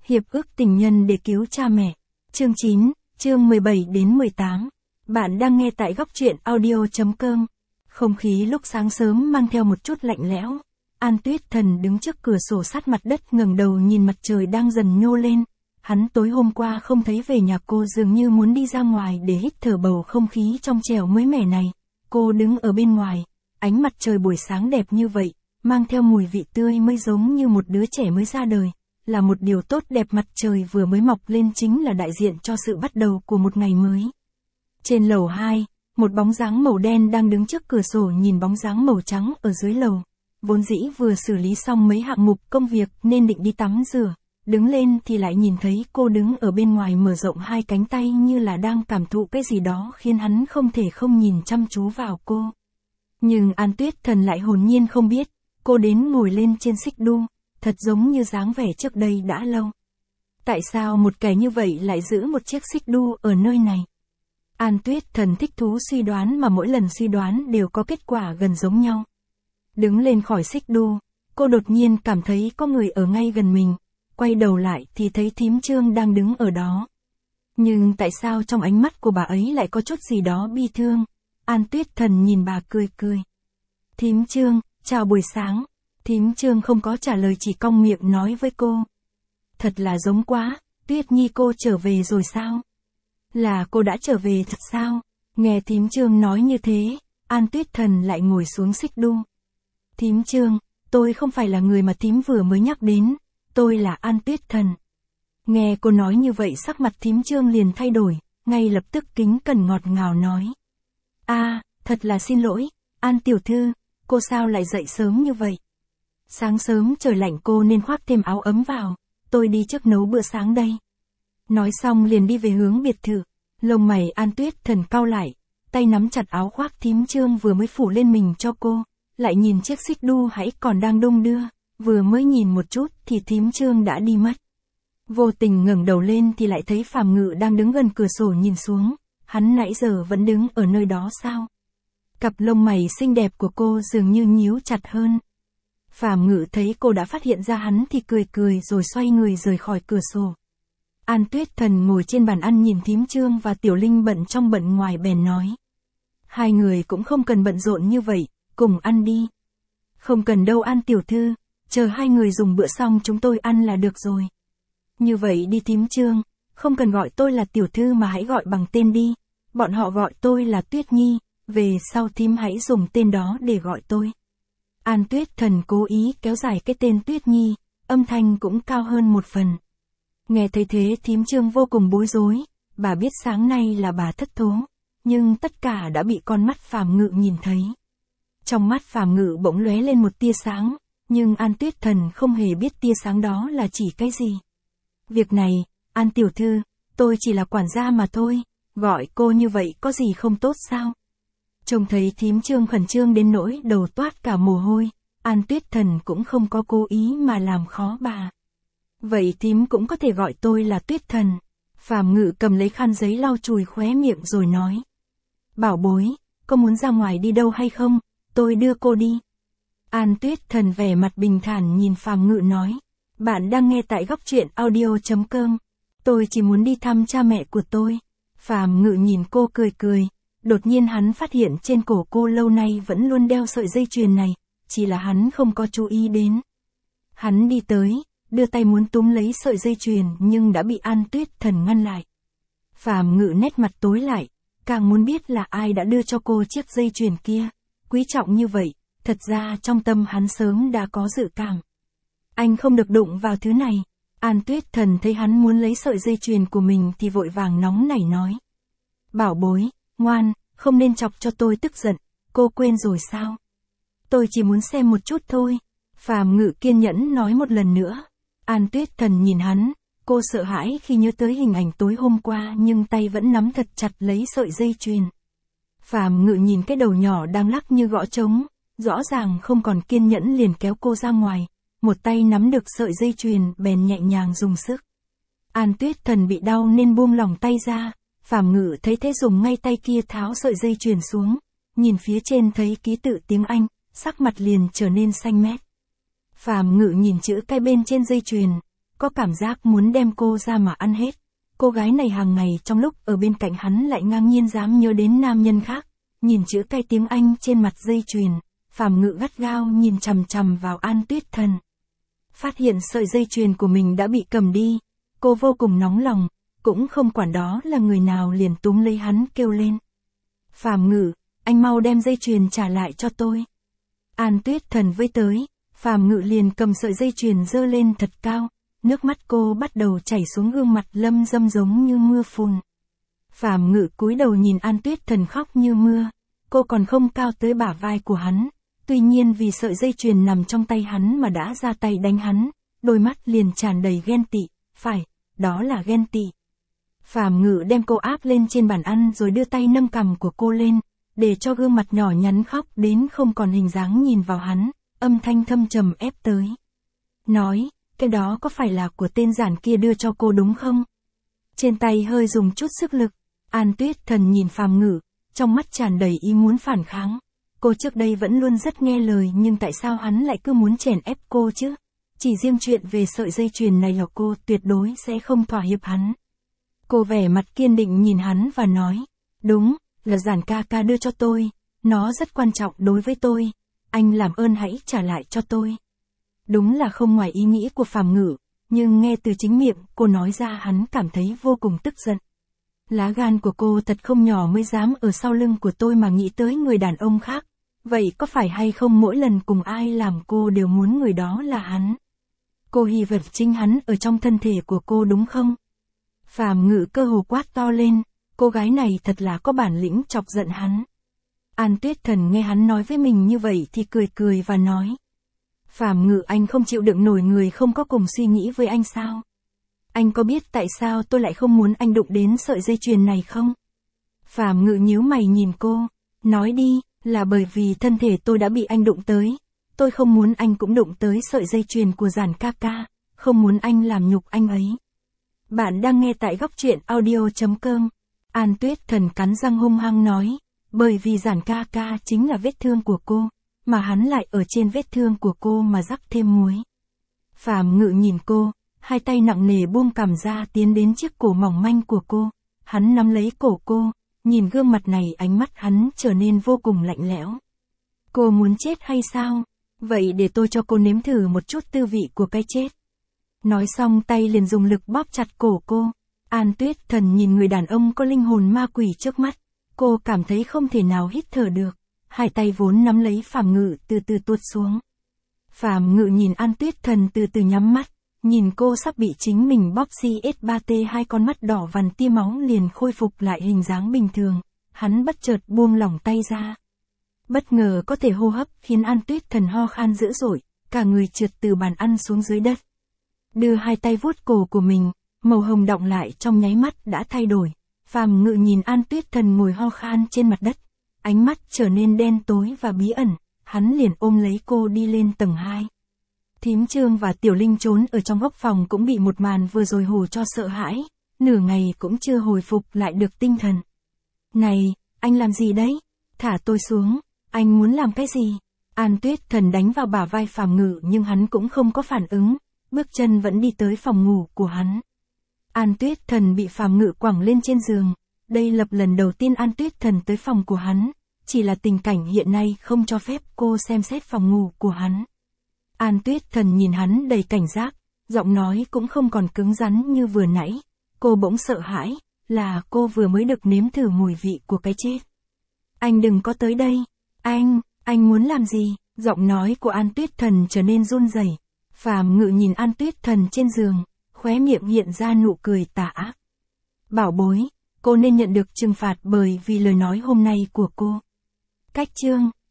Hiệp ước tình nhân để cứu cha mẹ. Chương 9, chương 17 đến 18. Bạn đang nghe tại góc truyện audio.com. Không khí lúc sáng sớm mang theo một chút lạnh lẽo. An Tuyết Thần đứng trước cửa sổ sát mặt đất ngẩng đầu nhìn mặt trời đang dần nhô lên. Hắn tối hôm qua không thấy về nhà cô, dường như muốn đi ra ngoài để hít thở bầu không khí trong trẻo mới mẻ này. Cô đứng ở bên ngoài, ánh mặt trời buổi sáng đẹp như vậy, mang theo mùi vị tươi mới giống như một đứa trẻ mới ra đời. Là một điều tốt đẹp, mặt trời vừa mới mọc lên chính là đại diện cho sự bắt đầu của một ngày mới. Trên lầu 2, một bóng dáng màu đen đang đứng trước cửa sổ nhìn bóng dáng màu trắng ở dưới lầu. Vốn dĩ vừa xử lý xong mấy hạng mục công việc nên định đi tắm rửa, đứng lên thì lại nhìn thấy cô đứng ở bên ngoài mở rộng hai cánh tay như là đang cảm thụ cái gì đó khiến hắn không thể không nhìn chăm chú vào cô. Nhưng An Tuyết Thần lại hồn nhiên không biết, cô đến ngồi lên trên xích đu, thật giống như dáng vẻ trước đây đã lâu. Tại sao một kẻ như vậy lại giữ một chiếc xích đu ở nơi này? An Tuyết Thần thích thú suy đoán mà mỗi lần suy đoán đều có kết quả gần giống nhau. Đứng lên khỏi xích đu, cô đột nhiên cảm thấy có người ở ngay gần mình, quay đầu lại thì thấy thím Trương đang đứng ở đó. Nhưng tại sao trong ánh mắt của bà ấy lại có chút gì đó bi thương? An Tuyết Thần nhìn bà cười cười. Thím Trương, chào buổi sáng. Thím Trương không có trả lời, chỉ cong miệng nói với cô. Thật là giống quá, Tuyết Nhi cô trở về rồi sao? Là cô đã trở về thật sao? Nghe thím Trương nói như thế, An Tuyết Thần lại ngồi xuống xích đu. Thím Trương, tôi không phải là người mà thím vừa mới nhắc đến, tôi là An Tuyết Thần. Nghe cô nói như vậy sắc mặt thím Trương liền thay đổi, ngay lập tức kính cẩn ngọt ngào nói. Thật là xin lỗi, An tiểu thư, cô sao lại dậy sớm như vậy? Sáng sớm trời lạnh cô nên khoác thêm áo ấm vào, tôi đi trước nấu bữa sáng đây. Nói xong liền đi về hướng biệt thự, lông mày An Tuyết Thần cau lại, tay nắm chặt áo khoác thím Trương vừa mới phủ lên mình cho cô, lại nhìn chiếc xích đu hãy còn đang đung đưa, vừa mới nhìn một chút thì thím Trương đã đi mất. Vô tình ngẩng đầu lên thì lại thấy Phàm Ngự đang đứng gần cửa sổ nhìn xuống, hắn nãy giờ vẫn đứng ở nơi đó sao? Cặp lông mày xinh đẹp của cô dường như nhíu chặt hơn. Phàm Ngự thấy cô đã phát hiện ra hắn thì cười cười rồi xoay người rời khỏi cửa sổ. An Tuyết Thần ngồi trên bàn ăn nhìn thím Trương và Tiểu Linh bận trong bận ngoài bèn nói. Hai người cũng không cần bận rộn như vậy, cùng ăn đi. Không cần đâu An tiểu thư, chờ hai người dùng bữa xong chúng tôi ăn là được rồi. Như vậy đi thím Trương, không cần gọi tôi là tiểu thư mà hãy gọi bằng tên đi. Bọn họ gọi tôi là Tuyết Nhi, về sau thím hãy dùng tên đó để gọi tôi. An Tuyết Thần cố ý kéo dài cái tên Tuyết Nhi, âm thanh cũng cao hơn một phần. Nghe thấy thế thím Trương vô cùng bối rối, bà biết sáng nay là bà thất thố, nhưng tất cả đã bị con mắt Phàm Ngự nhìn thấy. Trong mắt Phàm Ngự bỗng lóe lên một tia sáng, nhưng An Tuyết Thần không hề biết tia sáng đó là chỉ cái gì. Việc này, An tiểu thư, tôi chỉ là quản gia mà thôi, gọi cô như vậy có gì không tốt sao? Trông thấy thím Trương khẩn trương đến nỗi đầu toát cả mồ hôi, An Tuyết Thần cũng không có cố ý mà làm khó bà. Vậy thím cũng có thể gọi tôi là Tuyết Thần. Phàm Ngự cầm lấy khăn giấy lau chùi khóe miệng rồi nói. Bảo bối, có muốn ra ngoài đi đâu hay không? Tôi đưa cô đi. An Tuyết Thần vẻ mặt bình thản nhìn Phàm Ngự nói. Bạn đang nghe tại góc truyện audio.com. Tôi chỉ muốn đi thăm cha mẹ của tôi. Phàm Ngự nhìn cô cười cười. Đột nhiên hắn phát hiện trên cổ cô lâu nay vẫn luôn đeo sợi dây chuyền này, chỉ là hắn không có chú ý đến. Hắn đi tới, đưa tay muốn túm lấy sợi dây chuyền nhưng đã bị An Tuyết Thần ngăn lại. Phàm Ngự nét mặt tối lại, càng muốn biết là ai đã đưa cho cô chiếc dây chuyền kia, quý trọng như vậy, thật ra trong tâm hắn sớm đã có dự cảm. Anh không được đụng vào thứ này. An Tuyết Thần thấy hắn muốn lấy sợi dây chuyền của mình thì vội vàng nóng nảy nói. Bảo bối, ngoan, không nên chọc cho tôi tức giận, cô quên rồi sao? Tôi chỉ muốn xem một chút thôi. Phàm Ngự kiên nhẫn nói một lần nữa. An Tuyết Thần nhìn hắn, cô sợ hãi khi nhớ tới hình ảnh tối hôm qua nhưng tay vẫn nắm thật chặt lấy sợi dây chuyền. Phàm Ngự nhìn cái đầu nhỏ đang lắc như gõ trống, rõ ràng không còn kiên nhẫn liền kéo cô ra ngoài, một tay nắm được sợi dây chuyền bèn nhẹ nhàng dùng sức. An Tuyết Thần bị đau nên buông lỏng tay ra, Phàm Ngự thấy thế dùng ngay tay kia tháo sợi dây chuyền xuống, nhìn phía trên thấy ký tự tiếng Anh, sắc mặt liền trở nên xanh mét. Phàm Ngự nhìn chữ cái bên trên dây chuyền, có cảm giác muốn đem cô ra mà ăn hết. Cô gái này hàng ngày trong lúc ở bên cạnh hắn lại ngang nhiên dám nhớ đến nam nhân khác, nhìn chữ cái tiếng Anh trên mặt dây chuyền, Phàm Ngự gắt gao nhìn chằm chằm vào An Tuyết Thần. Phát hiện sợi dây chuyền của mình đã bị cầm đi, cô vô cùng nóng lòng, cũng không quản đó là người nào liền túm lấy hắn kêu lên. Phàm Ngự, anh mau đem dây chuyền trả lại cho tôi. An Tuyết Thần với tới, Phàm Ngự liền cầm sợi dây chuyền giơ lên thật cao, nước mắt cô bắt đầu chảy xuống gương mặt lâm dâm giống như mưa phùn. Phàm Ngự cúi đầu nhìn An Tuyết Thần khóc như mưa, cô còn không cao tới bả vai của hắn, tuy nhiên vì sợi dây chuyền nằm trong tay hắn mà đã ra tay đánh hắn, đôi mắt liền tràn đầy ghen tị, phải, đó là ghen tị. Phàm Ngự đem cô áp lên trên bàn ăn rồi đưa tay nâng cằm của cô lên, để cho gương mặt nhỏ nhắn khóc đến không còn hình dáng nhìn vào hắn, âm thanh thâm trầm ép tới. Nói, cái đó có phải là của tên giản kia đưa cho cô đúng không? Trên tay hơi dùng chút sức lực, An Tuyết Thần nhìn Phàm Ngự, trong mắt tràn đầy ý muốn phản kháng. Cô trước đây vẫn luôn rất nghe lời nhưng tại sao hắn lại cứ muốn chèn ép cô chứ? Chỉ riêng chuyện về sợi dây chuyền này là cô tuyệt đối sẽ không thỏa hiệp hắn. Cô vẻ mặt kiên định nhìn hắn và nói, đúng, là giản ca ca đưa cho tôi, nó rất quan trọng đối với tôi, anh làm ơn hãy trả lại cho tôi. Đúng là không ngoài ý nghĩ của Phàm Ngự, nhưng nghe từ chính miệng cô nói ra hắn cảm thấy vô cùng tức giận. Lá gan của cô thật không nhỏ mới dám ở sau lưng của tôi mà nghĩ tới người đàn ông khác, vậy có phải hay không mỗi lần cùng ai làm cô đều muốn người đó là hắn? Cô hy vọng chính hắn ở trong thân thể của cô đúng không? Phàm Ngự cơ hồ quát to lên, cô gái này thật là có bản lĩnh chọc giận hắn. An Tuyết Thần nghe hắn nói với mình như vậy thì cười cười và nói. Phàm Ngự, anh không chịu đựng nổi người không có cùng suy nghĩ với anh sao? Anh có biết tại sao tôi lại không muốn anh đụng đến sợi dây chuyền này không? Phàm Ngự nhíu mày nhìn cô, nói đi, là bởi vì thân thể tôi đã bị anh đụng tới. Tôi không muốn anh cũng đụng tới sợi dây chuyền của giản ca ca, không muốn anh làm nhục anh ấy. Bạn đang nghe tại góc truyện audio.com. An Tuyết Thần cắn răng hung hăng nói, bởi vì giản ca ca chính là vết thương của cô, mà hắn lại ở trên vết thương của cô mà rắc thêm muối. Phàm Ngự nhìn cô, hai tay nặng nề buông cằm ra tiến đến chiếc cổ mỏng manh của cô, hắn nắm lấy cổ cô, nhìn gương mặt này ánh mắt hắn trở nên vô cùng lạnh lẽo. Cô muốn chết hay sao? Vậy để tôi cho cô nếm thử một chút tư vị của cái chết. Nói xong tay liền dùng lực bóp chặt cổ cô. An Tuyết Thần nhìn người đàn ông có linh hồn ma quỷ trước mắt, cô cảm thấy không thể nào hít thở được, hai tay vốn nắm lấy Phàm Ngự từ từ tuột xuống. Phàm Ngự nhìn An Tuyết Thần từ từ nhắm mắt, nhìn cô sắp bị chính mình bóp CS3T, hai con mắt đỏ vằn tia máu liền khôi phục lại hình dáng bình thường, hắn bất chợt buông lỏng tay ra. Bất ngờ có thể hô hấp khiến An Tuyết Thần ho khan dữ dội, cả người trượt từ bàn ăn xuống dưới đất. Đưa hai tay vuốt cổ của mình, màu hồng đọng lại trong nháy mắt đã thay đổi. Phàm Ngự nhìn An Tuyết Thần ngồi ho khan trên mặt đất, ánh mắt trở nên đen tối và bí ẩn, hắn liền ôm lấy cô đi lên tầng 2. Thím Trương và Tiểu Linh trốn ở trong góc phòng cũng bị một màn vừa rồi hù cho sợ hãi, nửa ngày cũng chưa hồi phục lại được tinh thần. Này, anh làm gì đấy? Thả tôi xuống, anh muốn làm cái gì? An Tuyết Thần đánh vào bả vai Phàm Ngự nhưng hắn cũng không có phản ứng, bước chân vẫn đi tới phòng ngủ của hắn. An Tuyết Thần bị Phàm Ngự quẳng lên trên giường, đây là lần đầu tiên An Tuyết Thần tới phòng của hắn, chỉ là tình cảnh hiện nay không cho phép cô xem xét phòng ngủ của hắn. An Tuyết Thần nhìn hắn đầy cảnh giác, giọng nói cũng không còn cứng rắn như vừa nãy, cô bỗng sợ hãi, là cô vừa mới được nếm thử mùi vị của cái chết. Anh đừng có tới đây, anh muốn làm gì? Giọng nói của An Tuyết Thần trở nên run rẩy. Phàm Ngự nhìn An Tuyết Thần trên giường, khóe miệng hiện ra nụ cười tà ác. Bảo bối, cô nên nhận được trừng phạt bởi vì lời nói hôm nay của cô. Cách chương